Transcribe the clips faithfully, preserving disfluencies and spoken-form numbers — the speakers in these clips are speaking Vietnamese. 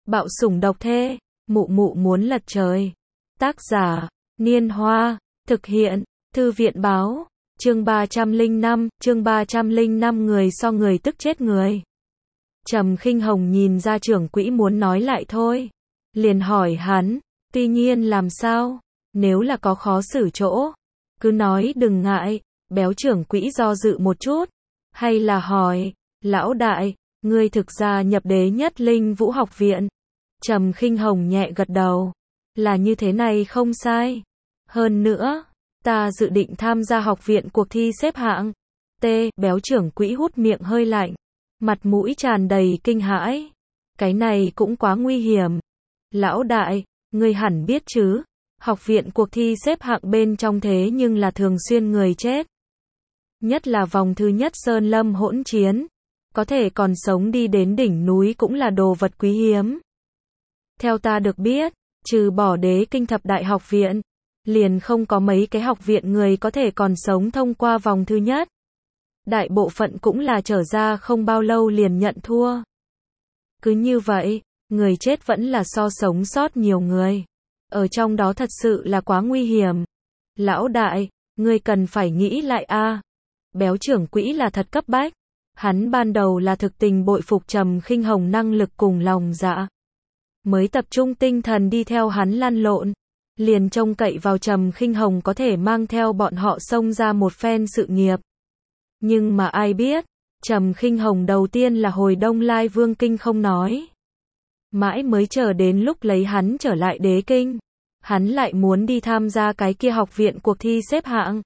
Bạo sủng độc thê, mụ mụ muốn lật trời. Tác giả, Niên Hoa, thực hiện, Thư viện báo, chương ba trăm lẻ năm, chương ba trăm lẻ năm người so người tức chết người. Trầm Khinh Hồng nhìn ra trưởng quỹ muốn nói lại thôi, liền hỏi hắn, tuy nhiên làm sao, nếu là có khó xử chỗ, cứ nói đừng ngại. Béo trưởng quỹ do dự một chút, hay là hỏi, lão đại, ngươi thực ra nhập Đế Nhất Linh Vũ học viện. Trầm Khinh Hồng nhẹ gật đầu, là như thế này không sai. Hơn nữa, ta dự định tham gia học viện cuộc thi xếp hạng. T. Béo trưởng quỹ hút miệng hơi lạnh, mặt mũi tràn đầy kinh hãi. Cái này cũng quá nguy hiểm. Lão đại, ngươi hẳn biết chứ, học viện cuộc thi xếp hạng bên trong thế nhưng là thường xuyên người chết. Nhất là vòng thứ nhất Sơn Lâm hỗn chiến, có thể còn sống đi đến đỉnh núi cũng là đồ vật quý hiếm. Theo ta được biết, trừ bỏ Đế Kinh Thập Đại học viện, liền không có mấy cái học viện người có thể còn sống thông qua vòng thứ nhất. Đại bộ phận cũng là trở ra không bao lâu liền nhận thua. Cứ như vậy, người chết vẫn là so sống sót nhiều người. Ở trong đó thật sự là quá nguy hiểm. Lão đại, ngươi cần phải nghĩ lại a. Béo trưởng quỹ là thật cấp bách. Hắn ban đầu là thực tình bội phục Trầm Khinh Hồng năng lực cùng lòng dạ, mới tập trung tinh thần đi theo hắn lăn lộn, liền trông cậy vào Trầm Khinh Hồng có thể mang theo bọn họ xông ra một phen sự nghiệp. Nhưng mà ai biết, Trầm Khinh Hồng đầu tiên là hồi Đông Lai Vương Kinh không nói. Mãi mới chờ đến lúc lấy hắn trở lại Đế Kinh, hắn lại muốn đi tham gia cái kia học viện cuộc thi xếp hạng.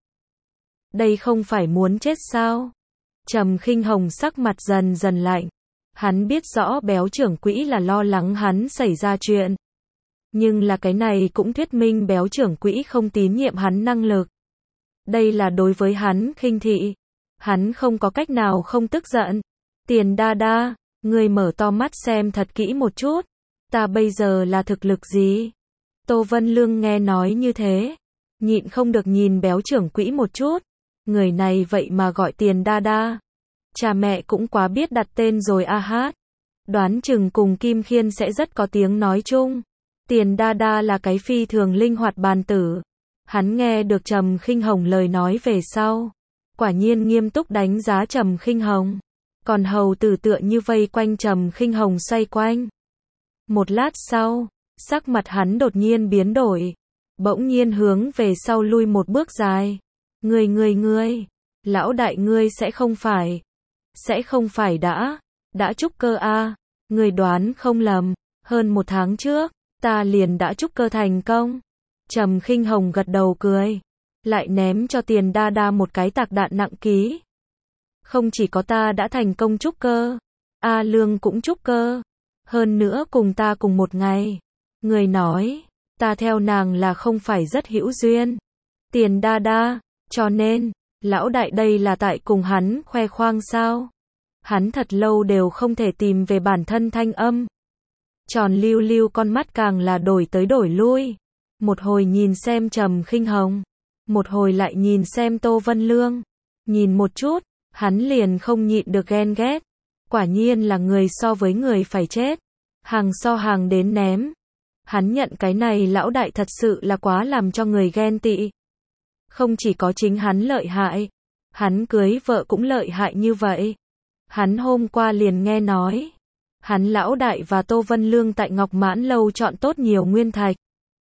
Đây không phải muốn chết sao? Trầm Khinh Hồng sắc mặt dần dần lạnh. Hắn biết rõ béo trưởng quỹ là lo lắng hắn xảy ra chuyện. Nhưng là cái này cũng thuyết minh béo trưởng quỹ không tín nhiệm hắn năng lực. Đây là đối với hắn khinh thị. Hắn không có cách nào không tức giận. Tiền đa đa, ngươi mở to mắt xem thật kỹ một chút. Ta bây giờ là thực lực gì? Tô Vân Lương nghe nói như thế, nhịn không được nhìn béo trưởng quỹ một chút. Người này vậy mà gọi Tiền đa đa. Cha mẹ cũng quá biết đặt tên rồi a hát. Đoán chừng cùng Kim Khiên sẽ rất có tiếng nói chung. Tiền đa đa là cái phi thường linh hoạt bàn tử. Hắn nghe được Trầm Khinh Hồng lời nói về sau, quả nhiên nghiêm túc đánh giá Trầm Khinh Hồng. Còn hầu tử tựa như vây quanh Trầm Khinh Hồng xoay quanh. Một lát sau, sắc mặt hắn đột nhiên biến đổi, bỗng nhiên hướng về sau lui một bước dài. Ngươi ngươi ngươi, lão đại ngươi sẽ không phải, sẽ không phải đã, đã trúc cơ a? Ngươi đoán không lầm, hơn một tháng trước, ta liền đã trúc cơ thành công. Trầm Khinh Hồng gật đầu cười, lại ném cho Tiền đa đa một cái tạc đạn nặng ký. Không chỉ có ta đã thành công trúc cơ, A Lương cũng trúc cơ, hơn nữa cùng ta cùng một ngày. Người nói, ta theo nàng là không phải rất hữu duyên. Tiền đa đa, cho nên, lão đại đây là tại cùng hắn khoe khoang sao? Hắn thật lâu đều không thể tìm về bản thân thanh âm. Tròn lưu lưu con mắt càng là đổi tới đổi lui. Một hồi nhìn xem Trầm Khinh Hồng, một hồi lại nhìn xem Tô Vân Lương. Nhìn một chút, hắn liền không nhịn được ghen ghét. Quả nhiên là người so với người phải chết. Hàng so hàng đến ném. Hắn nhận cái này lão đại thật sự là quá làm cho người ghen tị. Không chỉ có chính hắn lợi hại, hắn cưới vợ cũng lợi hại như vậy. Hắn hôm qua liền nghe nói, hắn lão đại và Tô Vân Lương tại Ngọc Mãn Lâu chọn tốt nhiều nguyên thạch.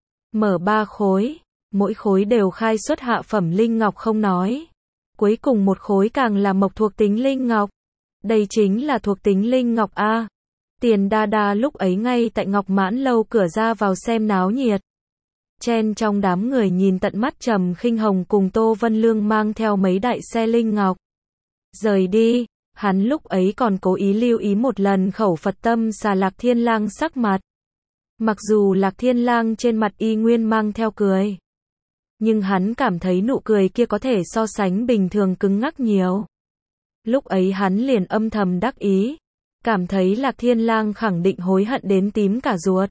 Mở ba khối, mỗi khối đều khai xuất hạ phẩm linh ngọc không nói. Cuối cùng một khối càng là mộc thuộc tính linh ngọc. Đây chính là thuộc tính linh ngọc A. Tiền đa đa lúc ấy ngay tại Ngọc Mãn Lâu cửa ra vào xem náo nhiệt. Chen trong đám người nhìn tận mắt Trầm Khinh Hồng cùng Tô Vân Lương mang theo mấy đại xe linh ngọc rời đi. Hắn lúc ấy còn cố ý lưu ý một lần khẩu Phật tâm xà Lạc Thiên Lang sắc mặt. Mặc dù Lạc Thiên Lang trên mặt y nguyên mang theo cười, nhưng hắn cảm thấy nụ cười kia có thể so sánh bình thường cứng ngắc nhiều. Lúc ấy hắn liền âm thầm đắc ý, cảm thấy Lạc Thiên Lang khẳng định hối hận đến tím cả ruột.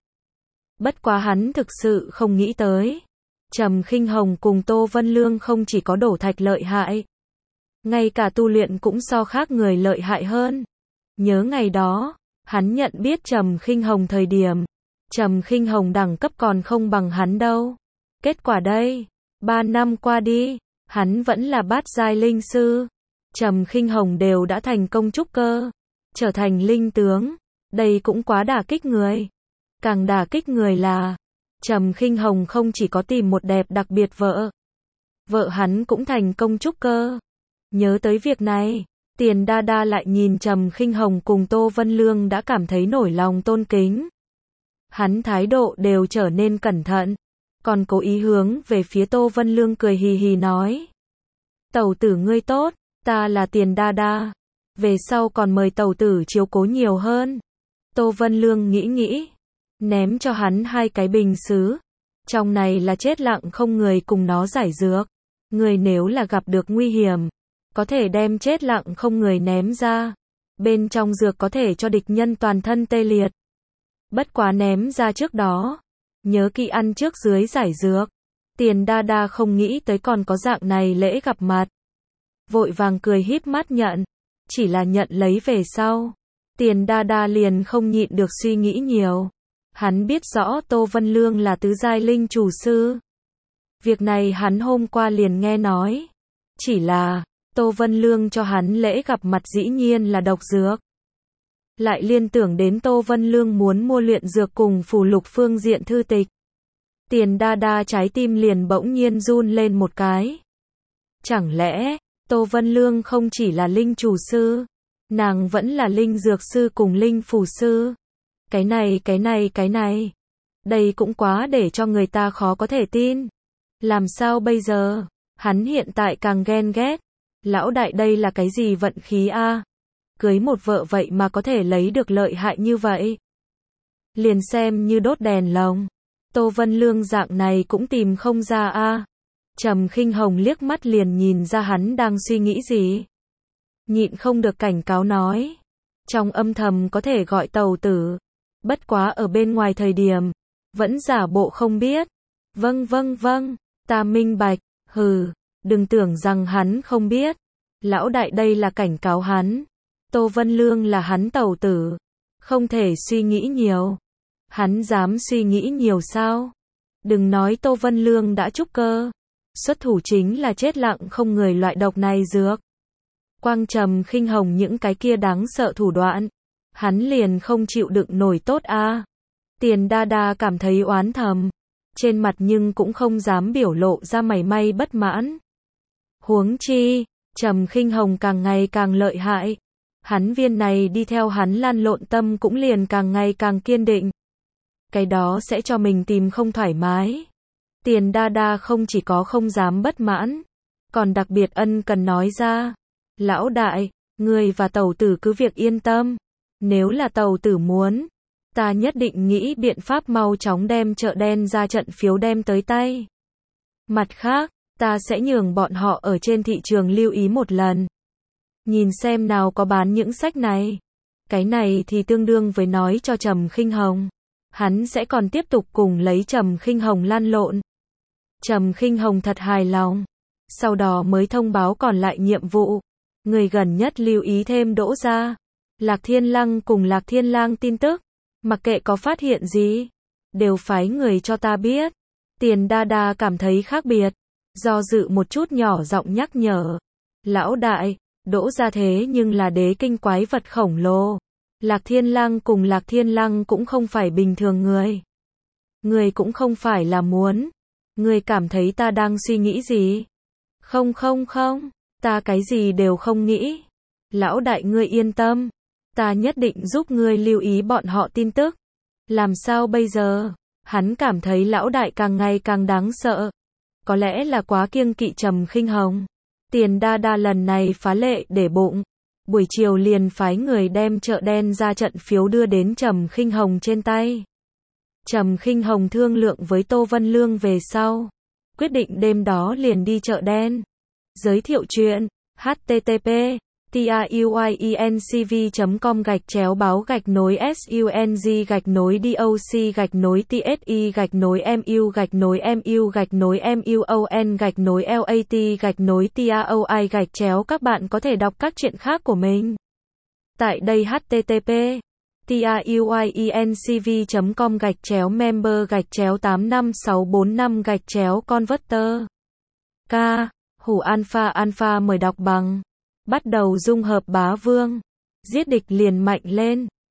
Bất quá hắn thực sự không nghĩ tới, Trầm Khinh Hồng cùng Tô Vân Lương không chỉ có đổ thạch lợi hại, ngay cả tu luyện cũng so khác người lợi hại hơn. Nhớ ngày đó, Hắn nhận biết Trầm Khinh Hồng thời điểm, Trầm Khinh Hồng đẳng cấp còn không bằng hắn đâu. Kết quả đây, ba năm qua đi, hắn vẫn là bát giai linh sư. Trầm Khinh Hồng đều đã thành công trúc cơ, trở thành linh tướng, đây cũng quá đả kích người. Càng đả kích người là, Trầm Khinh Hồng không chỉ có tìm một đẹp đặc biệt vợ, vợ hắn cũng thành công trúc cơ. Nhớ tới việc này, Tiền Đa Đa lại nhìn Trầm Khinh Hồng cùng Tô Vân Lương đã cảm thấy nổi lòng tôn kính. Hắn thái độ đều trở nên cẩn thận, còn cố ý hướng về phía Tô Vân Lương cười hì hì nói: "Tẩu tử ngươi tốt, ta là Tiền Đa Đa, về sau còn mời tẩu tử chiếu cố nhiều hơn." Tô Vân Lương nghĩ nghĩ, ném cho hắn hai cái bình sứ. Trong này là chết lặng không người cùng nó giải dược. Người nếu là gặp được nguy hiểm, có thể đem chết lặng không người ném ra. Bên trong dược có thể cho địch nhân toàn thân tê liệt. Bất quá ném ra trước đó, nhớ kỹ ăn trước dưới giải dược. Tiền Đa Đa không nghĩ tới còn có dạng này lễ gặp mặt. Vội vàng cười híp mắt nhận. Chỉ là nhận lấy về sau, Tiền Đa Đa liền không nhịn được suy nghĩ nhiều. Hắn biết rõ Tô Vân Lương là tứ giai linh chủ sư. Việc này hắn hôm qua liền nghe nói. Chỉ là, Tô Vân Lương cho hắn lễ gặp mặt dĩ nhiên là độc dược. Lại liên tưởng đến Tô Vân Lương muốn mua luyện dược cùng phù lục phương diện thư tịch. Tiền Đa Đa trái tim liền bỗng nhiên run lên một cái. Chẳng lẽ, Tô Vân Lương không chỉ là linh chủ sư, nàng vẫn là linh dược sư cùng linh phù sư. Cái này, cái này, cái này. Đây cũng quá để cho người ta khó có thể tin. Làm sao bây giờ? Hắn hiện tại càng ghen ghét. Lão đại đây là cái gì vận khí a? Cưới một vợ vậy mà có thể lấy được lợi hại như vậy. Liền xem như đốt đèn lồng. Tô Vân Lương dạng này cũng tìm không ra a. Trầm Khinh Hồng liếc mắt liền nhìn ra hắn đang suy nghĩ gì. Nhịn không được cảnh cáo nói. Trong âm thầm có thể gọi tàu tử. Bất quá ở bên ngoài thời điểm, vẫn giả bộ không biết. Vâng vâng vâng, ta minh bạch, hừ, đừng tưởng rằng hắn không biết. Lão đại đây là cảnh cáo hắn. Tô Vân Lương là hắn tàu tử. Không thể suy nghĩ nhiều. Hắn dám suy nghĩ nhiều sao? Đừng nói Tô Vân Lương đã trúc cơ. Xuất thủ chính là chết lặng không người loại độc này dược. Quang Trầm Khinh Hồng những cái kia đáng sợ thủ đoạn. Hắn liền không chịu đựng nổi tốt a. À. Tiền Đa Đa cảm thấy oán thầm. Trên mặt nhưng cũng không dám biểu lộ ra mảy may bất mãn. Huống chi, Trầm Khinh Hồng càng ngày càng lợi hại. Hắn viên này đi theo hắn lan lộn tâm cũng liền càng ngày càng kiên định. Cái đó sẽ cho mình tìm không thoải mái. Tiền Đa Đa không chỉ có không dám bất mãn, còn đặc biệt ân cần nói ra. Lão đại, người và tẩu tử cứ việc yên tâm. Nếu là tàu tử muốn, ta nhất định nghĩ biện pháp mau chóng đem chợ đen ra trận phiếu đem tới tay. Mặt khác, ta sẽ nhường bọn họ ở trên thị trường lưu ý một lần. Nhìn xem nào có bán những sách này. Cái này thì tương đương với nói cho Trầm Khinh Hồng. Hắn sẽ còn tiếp tục cùng lấy Trầm Khinh Hồng lăn lộn. Trầm Khinh Hồng thật hài lòng. Sau đó mới thông báo còn lại nhiệm vụ. Người gần nhất lưu ý thêm Đỗ gia, Lạc Thiên Lăng cùng Lạc Thiên Lang tin tức. Mặc kệ có phát hiện gì, đều phái người cho ta biết. Tiền Đa Đa cảm thấy khác biệt. Do dự một chút nhỏ giọng nhắc nhở. Lão đại, Đỗ gia thế nhưng là đế kinh quái vật khổng lồ. Lạc Thiên Lang cùng Lạc Thiên Lăng cũng không phải bình thường người. Người cũng không phải là muốn. Người cảm thấy ta đang suy nghĩ gì? Không không không, ta cái gì đều không nghĩ. Lão đại ngươi yên tâm. Ta nhất định giúp ngươi lưu ý bọn họ tin tức. Làm sao bây giờ? Hắn cảm thấy lão đại càng ngày càng đáng sợ. Có lẽ là quá kiêng kỵ Trầm Khinh Hồng. Tiền Đa Đa lần này phá lệ để bụng. Buổi chiều liền phái người đem chợ đen ra trận phiếu đưa đến Trầm Khinh Hồng trên tay. Trầm Khinh Hồng thương lượng với Tô Vân Lương về sau. Quyết định đêm đó liền đi chợ đen. Giới thiệu chuyện. H T T P truyencv chấm com gạch chéo báo gạch nối sung gạch nối doc gạch nối tsi gạch nối mu gạch nối mu gạch nối muon gạch nối lat gạch nối taoi gạch chéo. Các bạn có thể đọc các chuyện khác của mình tại đây. H T T P tiuyiencv.com gạch chéo member gạch chéo tám năm sáu bốn năm gạch chéo converter. K. Hủ alpha alpha mời đọc bằng. Bắt đầu dung hợp bá vương. Giết địch liền mạnh lên.